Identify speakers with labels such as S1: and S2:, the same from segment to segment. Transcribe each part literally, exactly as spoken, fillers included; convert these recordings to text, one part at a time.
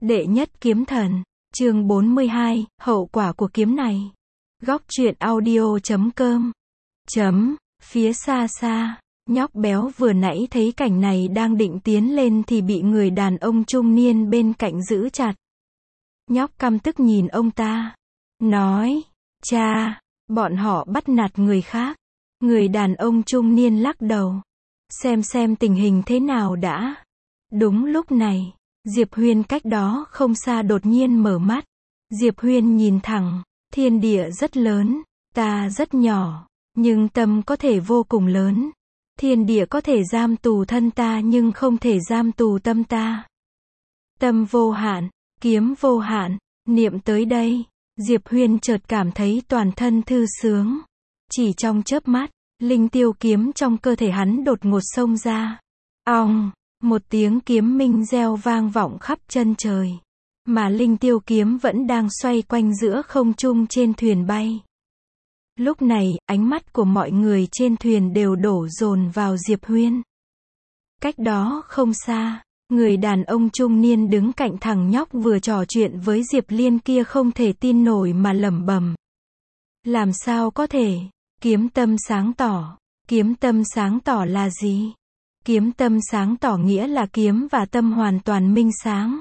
S1: Đệ nhất kiếm thần, chương bốn mươi hai, hậu quả của kiếm này. Góc truyện audio chấm com. Chấm, phía xa xa, nhóc béo vừa nãy thấy cảnh này đang định tiến lên thì bị người đàn ông trung niên bên cạnh giữ chặt. Nhóc căm tức nhìn ông ta, nói, cha, bọn họ bắt nạt người khác. Người đàn ông trung niên lắc đầu, xem xem tình hình thế nào đã. Đúng lúc này, Diệp Huyên cách đó không xa đột nhiên mở mắt. Diệp Huyên nhìn thẳng, thiên địa rất lớn, ta rất nhỏ, nhưng tâm có thể vô cùng lớn. Thiên địa có thể giam tù thân ta nhưng không thể giam tù tâm ta. Tâm vô hạn, kiếm vô hạn, niệm tới đây, Diệp Huyên chợt cảm thấy toàn thân thư sướng. Chỉ trong chớp mắt, linh tiêu kiếm trong cơ thể hắn đột ngột xông ra. Ong! Một tiếng kiếm minh reo vang vọng khắp chân trời. Mà linh tiêu kiếm vẫn đang xoay quanh giữa không trung trên thuyền bay. Lúc này, ánh mắt của mọi người trên thuyền đều đổ dồn vào Diệp Huyên. Cách đó không xa, người đàn ông trung niên đứng cạnh thằng nhóc vừa trò chuyện với Diệp Liên kia không thể tin nổi mà lẩm bẩm. Làm sao có thể? Kiếm tâm sáng tỏ. Kiếm tâm sáng tỏ là gì? Kiếm tâm sáng tỏ nghĩa là kiếm và tâm hoàn toàn minh sáng.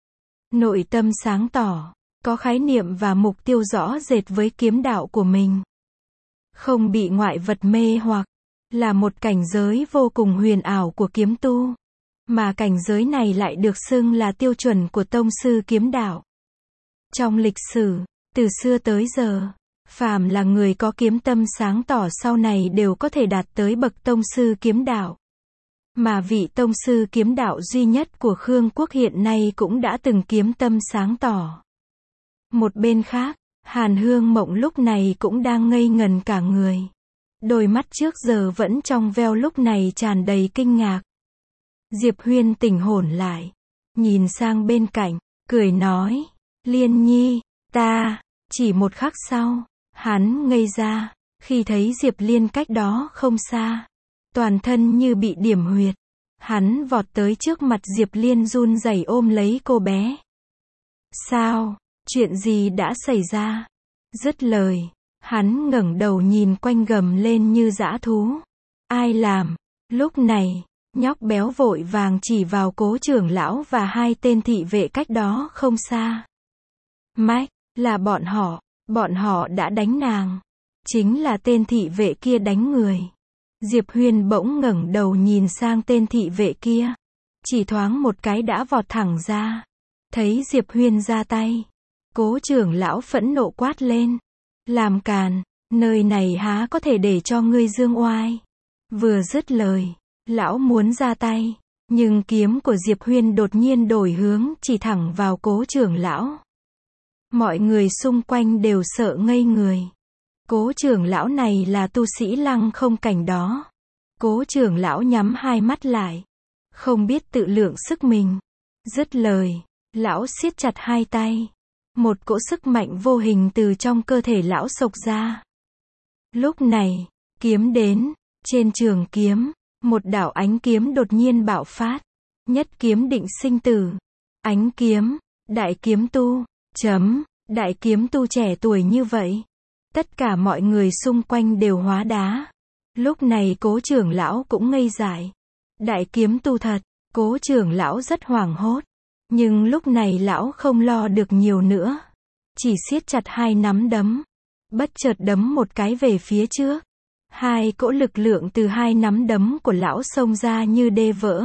S1: Nội tâm sáng tỏ, có khái niệm và mục tiêu rõ rệt với kiếm đạo của mình. Không bị ngoại vật mê hoặc, là một cảnh giới vô cùng huyền ảo của kiếm tu. Mà cảnh giới này lại được xưng là tiêu chuẩn của tông sư kiếm đạo. Trong lịch sử, từ xưa tới giờ, phàm là người có kiếm tâm sáng tỏ sau này đều có thể đạt tới bậc tông sư kiếm đạo. Mà vị tông sư kiếm đạo duy nhất của Khương Quốc hiện nay cũng đã từng kiếm tâm sáng tỏ. Một bên khác, Hàn Hương Mộng lúc này cũng đang ngây ngần cả người. Đôi mắt trước giờ vẫn trong veo lúc này tràn đầy kinh ngạc. Diệp Huyên tỉnh hồn lại, nhìn sang bên cạnh, cười nói, Liên Nhi, ta, chỉ một khắc sau, hắn ngây ra, khi thấy Diệp Liên cách đó không xa. Toàn thân như bị điểm huyệt. Hắn vọt tới trước mặt Diệp Liên run rẩy ôm lấy cô bé. Sao? Chuyện gì đã xảy ra? Dứt lời, hắn ngẩng đầu nhìn quanh gầm lên như dã thú. Ai làm? Lúc này, nhóc béo vội vàng chỉ vào Cố trưởng lão và hai tên thị vệ cách đó không xa. Mách, là bọn họ, bọn họ đã đánh nàng. Chính là tên thị vệ kia đánh người. Diệp Huyên bỗng ngẩng đầu nhìn sang tên thị vệ kia. Chỉ thoáng một cái đã vọt thẳng ra. Thấy Diệp Huyên ra tay. Cố trưởng lão phẫn nộ quát lên. Làm càn, nơi này há có thể để cho ngươi dương oai. Vừa dứt lời, lão muốn ra tay. Nhưng kiếm của Diệp Huyên đột nhiên đổi hướng chỉ thẳng vào Cố trưởng lão. Mọi người xung quanh đều sợ ngây người. Cố trưởng lão này là tu sĩ Lăng Không cảnh đó. Cố trưởng lão nhắm hai mắt lại, không biết tự lượng sức mình. Dứt lời, lão siết chặt hai tay. Một cỗ sức mạnh vô hình từ trong cơ thể lão xộc ra. Lúc này, kiếm đến, trên trường kiếm, một đạo ánh kiếm đột nhiên bạo phát. Nhất kiếm định sinh tử. Ánh kiếm, đại kiếm tu, chấm, đại kiếm tu trẻ tuổi như vậy. Tất cả mọi người xung quanh đều hóa đá. Lúc này Cố trưởng lão cũng ngây dại. Đại kiếm tu thật, Cố trưởng lão rất hoảng hốt. Nhưng lúc này lão không lo được nhiều nữa. Chỉ siết chặt hai nắm đấm. Bất chợt đấm một cái về phía trước. Hai cỗ lực lượng từ hai nắm đấm của lão xông ra như đê vỡ.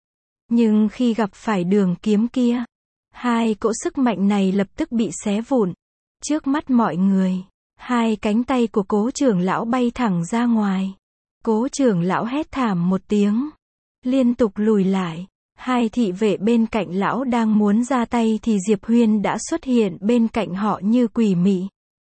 S1: Nhưng khi gặp phải đường kiếm kia, hai cỗ sức mạnh này lập tức bị xé vụn. Trước mắt mọi người, hai cánh tay của Cố trưởng lão bay thẳng ra ngoài. Cố trưởng lão hét thảm một tiếng, liên tục lùi lại. Hai thị vệ bên cạnh lão đang muốn ra tay thì Diệp Huyên đã xuất hiện bên cạnh họ như quỷ mị.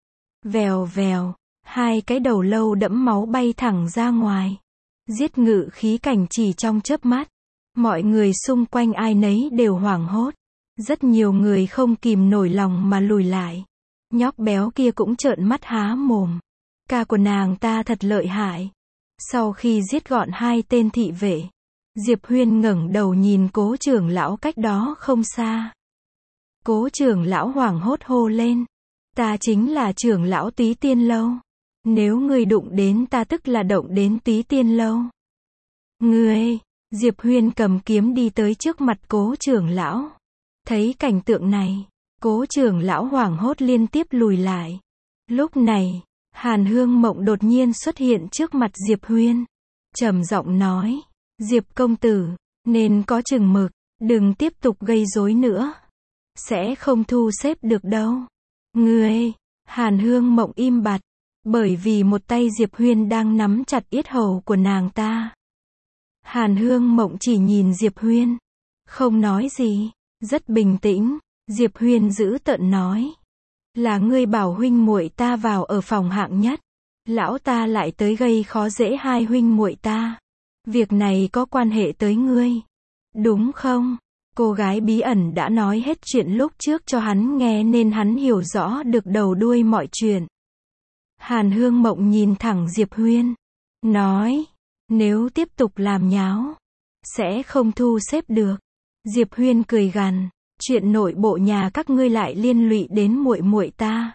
S1: Vèo vèo, hai cái đầu lâu đẫm máu bay thẳng ra ngoài. Giết ngự khí cảnh chỉ trong chớp mắt. Mọi người xung quanh ai nấy đều hoảng hốt. Rất nhiều người không kìm nổi lòng mà lùi lại. Nhóc béo kia cũng trợn mắt há mồm. Ca của nàng ta thật lợi hại. Sau khi giết gọn hai tên thị vệ, Diệp Huyên ngẩng đầu nhìn Cố trưởng lão cách đó không xa. Cố trưởng lão hoảng hốt hô lên. Ta chính là trưởng lão Túy Tiên Lâu. Nếu ngươi đụng đến ta tức là động đến Túy Tiên Lâu. Ngươi, Diệp Huyên cầm kiếm đi tới trước mặt cố trưởng lão. Thấy cảnh tượng này, cố trưởng lão hoảng hốt liên tiếp lùi lại. Lúc này, Hàn Hương Mộng đột nhiên xuất hiện trước mặt Diệp Huyên. Trầm giọng nói, Diệp công tử, nên có chừng mực, đừng tiếp tục gây rối nữa. Sẽ không thu xếp được đâu. Ngươi, Hàn Hương Mộng im bặt, bởi vì một tay Diệp Huyên đang nắm chặt yết hầu của nàng ta. Hàn Hương Mộng chỉ nhìn Diệp Huyên, không nói gì, rất bình tĩnh. Diệp Huyên giữ tợn nói, là ngươi bảo huynh muội ta vào ở phòng hạng nhất, lão ta lại tới gây khó dễ hai huynh muội ta. Việc này có quan hệ tới ngươi, đúng không? Cô gái bí ẩn đã nói hết chuyện lúc trước cho hắn nghe nên hắn hiểu rõ được đầu đuôi mọi chuyện. Hàn Hương Mộng nhìn thẳng Diệp Huyên, nói, nếu tiếp tục làm nháo, sẽ không thu xếp được. Diệp Huyên cười gằn, chuyện nội bộ nhà các ngươi lại liên lụy đến muội muội ta.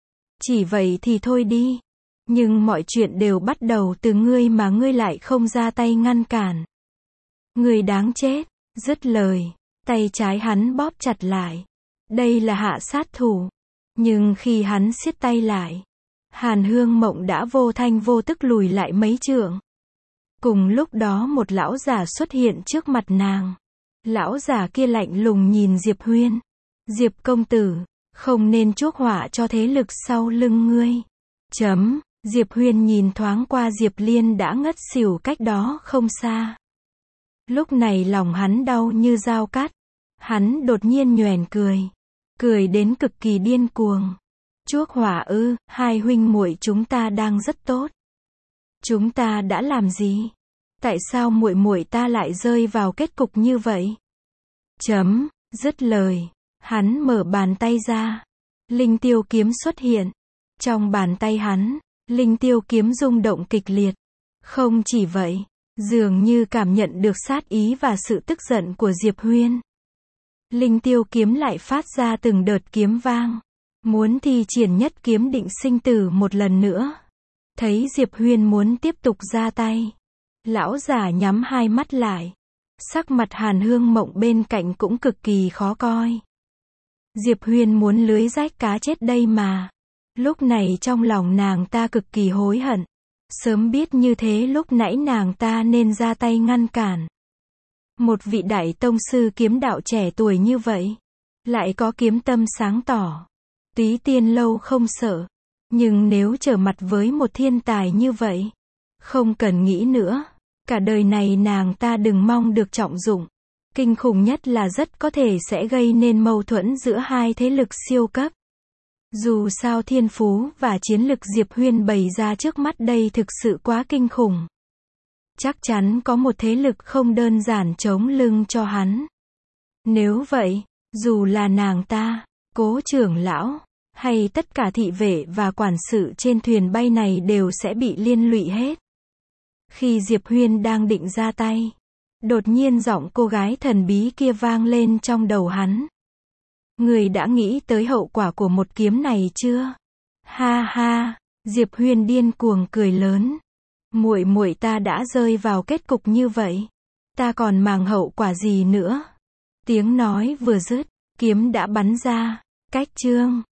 S1: Chỉ vậy thì thôi đi. Nhưng mọi chuyện đều bắt đầu từ ngươi mà ngươi lại không ra tay ngăn cản. Ngươi đáng chết. Dứt lời, tay trái hắn bóp chặt lại. Đây là hạ sát thủ. Nhưng khi hắn siết tay lại, Hàn Hương Mộng đã vô thanh vô tức lùi lại mấy trượng. Cùng lúc đó một lão giả xuất hiện trước mặt nàng. Lão giả kia lạnh lùng nhìn Diệp Huyên. Diệp công tử, không nên chuốc họa cho thế lực sau lưng ngươi. Chấm, Diệp Huyên nhìn thoáng qua Diệp Liên đã ngất xỉu cách đó không xa. Lúc này lòng hắn đau như dao cắt. Hắn đột nhiên nhoẻn cười. Cười đến cực kỳ điên cuồng. Chuốc họa ư, hai huynh muội chúng ta đang rất tốt. Chúng ta đã làm gì? Tại sao muội muội ta lại rơi vào kết cục như vậy? Chấm, dứt lời, hắn mở bàn tay ra. Linh tiêu kiếm xuất hiện. Trong bàn tay hắn, linh tiêu kiếm rung động kịch liệt. Không chỉ vậy, dường như cảm nhận được sát ý và sự tức giận của Diệp Huyên. Linh tiêu kiếm lại phát ra từng đợt kiếm vang. Muốn thi triển nhất kiếm định sinh tử một lần nữa. Thấy Diệp Huyên muốn tiếp tục ra tay. Lão giả nhắm hai mắt lại. Sắc mặt Hàn Hương Mộng bên cạnh cũng cực kỳ khó coi. Diệp Huyên muốn lưới rách cá chết đây mà. Lúc này trong lòng nàng ta cực kỳ hối hận. Sớm biết như thế lúc nãy nàng ta nên ra tay ngăn cản. Một vị đại tông sư kiếm đạo trẻ tuổi như vậy. Lại có kiếm tâm sáng tỏ. Túy Tiên Lâu không sợ. Nhưng nếu trở mặt với một thiên tài như vậy, không cần nghĩ nữa. Cả đời này nàng ta đừng mong được trọng dụng. Kinh khủng nhất là rất có thể sẽ gây nên mâu thuẫn giữa hai thế lực siêu cấp. Dù sao thiên phú và chiến lực Diệp Huyên bày ra trước mắt đây thực sự quá kinh khủng. Chắc chắn có một thế lực không đơn giản chống lưng cho hắn. Nếu vậy, dù là nàng ta, cố trưởng lão, hay tất cả thị vệ và quản sự trên thuyền bay này đều sẽ bị liên lụy hết. Khi Diệp Huyên đang định ra tay, đột nhiên giọng cô gái thần bí kia vang lên trong đầu hắn. Người đã nghĩ tới hậu quả của một kiếm này chưa? Ha ha, Diệp Huyên điên cuồng cười lớn. Muội muội ta đã rơi vào kết cục như vậy, ta còn màng hậu quả gì nữa? Tiếng nói vừa dứt, kiếm đã bắn ra. Cách chương